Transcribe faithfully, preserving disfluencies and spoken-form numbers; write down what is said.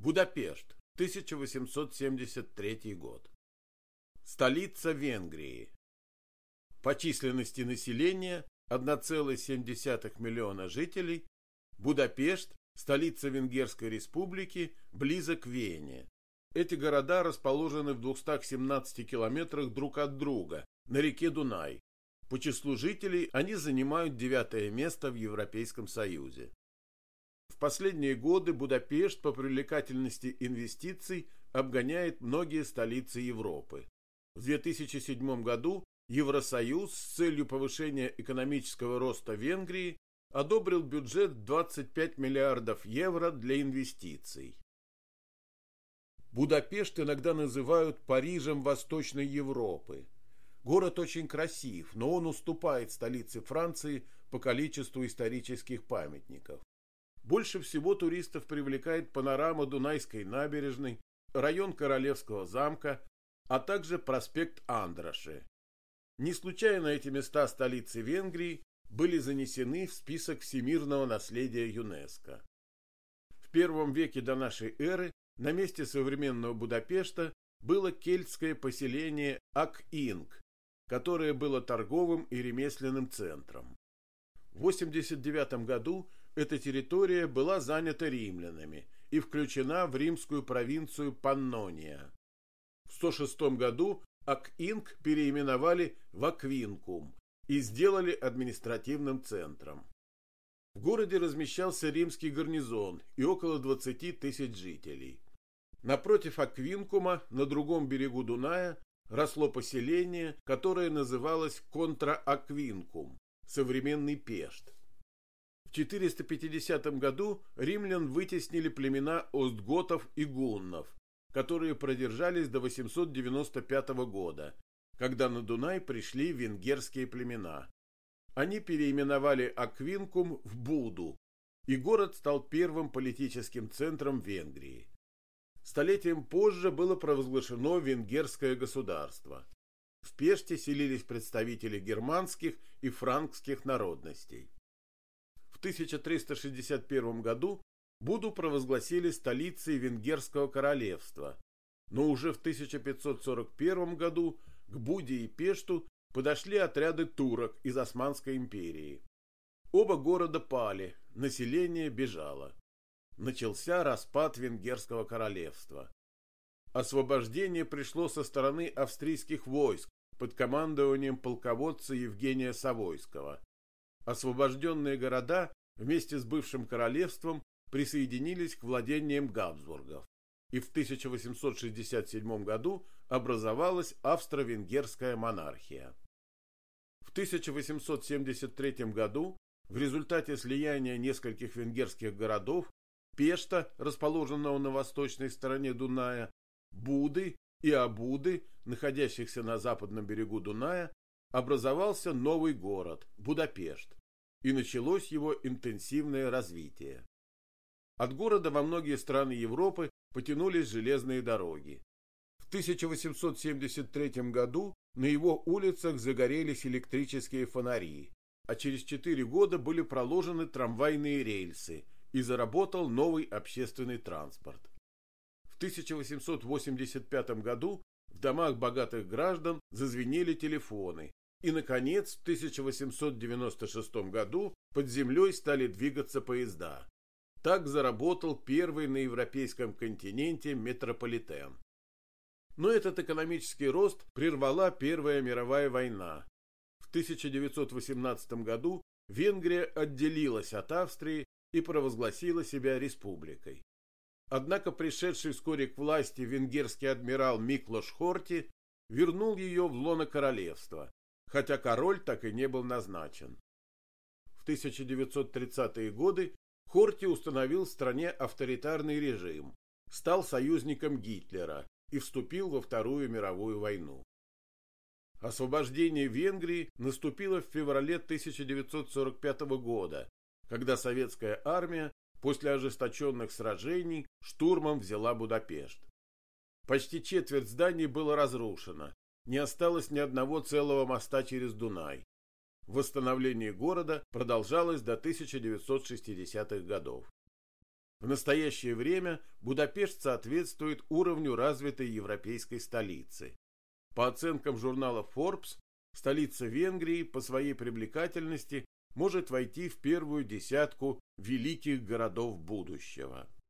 Будапешт, тысяча восемьсот семьдесят третий год. Столица Венгрии. По численности населения одна целая семь десятых миллиона жителей. Будапешт, столица Венгерской республики, близок к Вене. Эти города расположены в двухстах семнадцати километрах друг от друга на реке Дунай. По числу жителей они занимают девятое место в Европейском Союзе. В последние годы Будапешт по привлекательности инвестиций обгоняет многие столицы Европы. В две тысячи седьмом году Евросоюз с целью повышения экономического роста Венгрии одобрил бюджет двадцать пять миллиардов евро для инвестиций. Будапешт иногда называют Парижем Восточной Европы. Город очень красив, но он уступает столице Франции по количеству исторических памятников. Больше всего туристов привлекает панорама Дунайской набережной, район Королевского замка, а также проспект Андраши. Не случайно эти места столицы Венгрии были занесены в список всемирного наследия ЮНЕСКО. В первом веке до нашей эры на месте современного Будапешта было кельтское поселение Ак-Инг, которое было торговым и ремесленным центром. В восемьдесят девятом году эта территория была занята римлянами и включена в римскую провинцию Паннония. В сто шестом году Ак-Инг переименовали в Аквинкум и сделали административным центром. В городе размещался римский гарнизон и около двадцати тысяч жителей. Напротив Аквинкума, на другом берегу Дуная, росло поселение, которое называлось Контра-Аквинкум, современный Пешт. В четыреста пятидесятом году римлян вытеснили племена остготов и гуннов, которые продержались до восемьсот девяносто пятого года, когда на Дунай пришли венгерские племена. Они переименовали Аквинкум в Буду, и город стал первым политическим центром Венгрии. Столетием позже было провозглашено венгерское государство. В Пеште селились представители германских и франкских народностей. В тысяча триста шестьдесят первом году Буду провозгласили столицей Венгерского королевства, но уже в тысяча пятьсот сорок первом году к Буде и Пешту подошли отряды турок из Османской империи. Оба города пали, население бежало. Начался распад Венгерского королевства. Освобождение пришло со стороны австрийских войск под командованием полководца Евгения Савойского. Освобожденные города вместе с бывшим королевством присоединились к владениям Габсбургов, и в тысяча восемьсот шестьдесят седьмом году образовалась австро-венгерская монархия. В тысяча восемьсот семьдесят третьем году в результате слияния нескольких венгерских городов Пешта, расположенного на восточной стороне Дуная, Буды и Абуды, находящихся на западном берегу Дуная, образовался новый город – Будапешт, и началось его интенсивное развитие. От города во многие страны Европы потянулись железные дороги. В тысяча восемьсот семьдесят третьем году на его улицах загорелись электрические фонари, а через четыре года были проложены трамвайные рельсы и заработал новый общественный транспорт. В тысяча восемьсот восемьдесят пятом году в домах богатых граждан зазвенели телефоны, и, наконец, в тысяча восемьсот девяносто шестом году под землей стали двигаться поезда. Так заработал первый на европейском континенте метрополитен. Но этот экономический рост прервала Первая мировая война. В тысяча девятьсот восемнадцатом году Венгрия отделилась от Австрии и провозгласила себя республикой. Однако пришедший вскоре к власти венгерский адмирал Миклош Хорти вернул ее в лоно королевства, хотя король так и не был назначен. В тысяча девятьсот тридцатые годы Хорти установил в стране авторитарный режим, стал союзником Гитлера и вступил во Вторую мировую войну. Освобождение Венгрии наступило в феврале тысяча девятьсот сорок пятого года, когда советская армия после ожесточенных сражений штурмом взяла Будапешт. Почти четверть зданий было разрушено, не осталось ни одного целого моста через Дунай. Восстановление города продолжалось до тысяча девятьсот шестидесятых годов. В настоящее время Будапешт соответствует уровню развитой европейской столицы. По оценкам журнала Forbes, столица Венгрии по своей привлекательности может войти в первую десятку великих городов будущего.